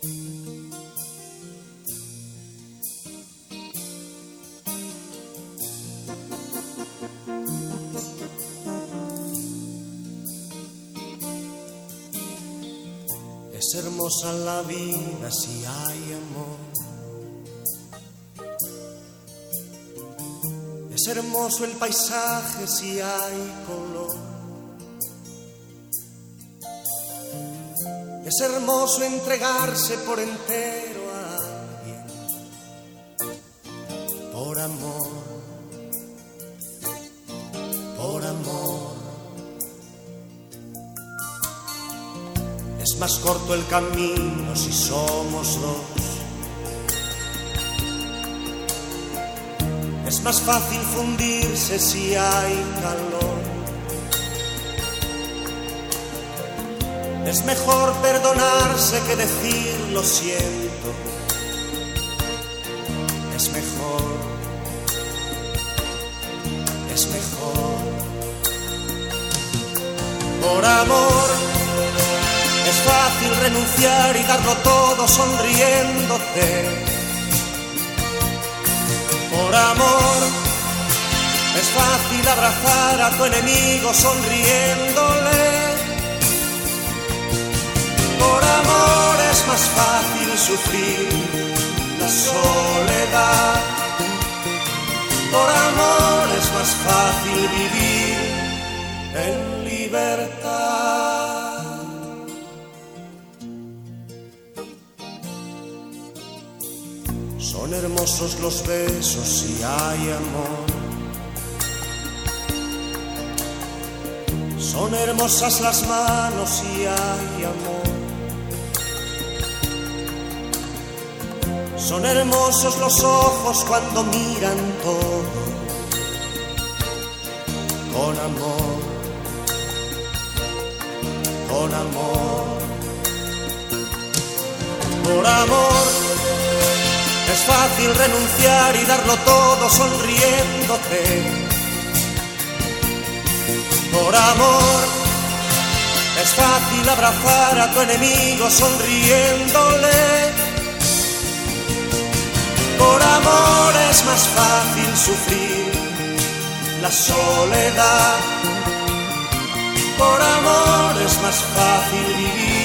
Es hermosa la vida si hay amor. Es hermoso el paisaje si hay color. Es hermoso entregarse por entero a alguien, por amor, por amor. Es más corto el camino si somos dos. Es más fácil fundirse si hay calor. Es mejor perdonarse que decir lo siento. Es mejor, es mejor. Por amor es fácil renunciar y darlo todo sonriéndote. Por amor es fácil abrazar a tu enemigo sonriéndole. Por amor es más fácil sufrir la soledad. Por amor es más fácil vivir en libertad. Son hermosos los besos si hay amor. Son hermosas las manos si hay amor. Son hermosos los ojos cuando miran todo con amor, con amor. Por amor es fácil renunciar y darlo todo sonriéndote. Por amor es fácil abrazar a tu enemigo sonriéndole. Por amor es más fácil sufrir la soledad. Por amor es más fácil vivir